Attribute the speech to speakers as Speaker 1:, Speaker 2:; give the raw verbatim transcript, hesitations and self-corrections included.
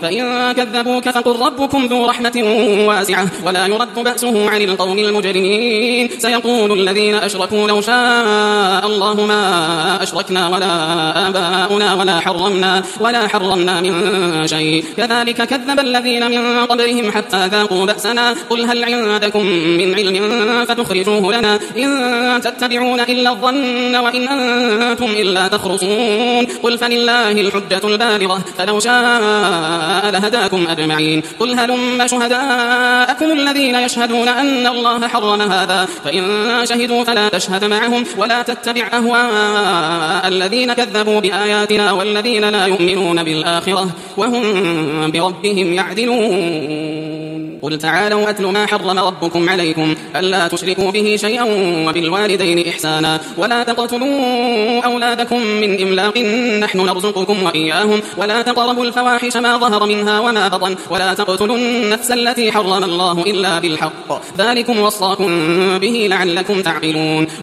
Speaker 1: فإن كذبوك فقل ربكم ذو رحمة واسعة ولا يرد بأسه عن القوم المجرمين. سيقول الذين أشركوا لو شاء الله ما أشركنا ولا آباؤنا ولا حرمنا, ولا حرمنا من شيء كذلك كذب الذين من قبلهم حتى ذاقوا بأسنا. قل هل عندكم من علم فتخرجوه لنا إن تتبعون إلا الظن وإن أنتم إلا تخرصون. قل فلله الحجة البالغة فلو شاء لهداكم أجمعين. قل هلم شهداءكم الذين يشهدون أن الله حرم هذا فإن شهدوا فلا تشهد معهم ولا تتبع أهواء الذين كذبوا بآياتنا والذين لا يؤمنون بالآخرة وهم بربهم يعدلون. قل تعالوا أتل ما حرم ربكم عليكم ألا تشركوا به شيئا وبالوالدين إحسانا ولا تقتلوا أولادكم من إملاق نحن نرزقكم وإياهم ولا تقربوا الفواحش ما ظهر منها وما بطن ولا تقتلوا النفس التي حرم الله إلا بالحق ذلكم وصاكم به لعلكم تعقلون.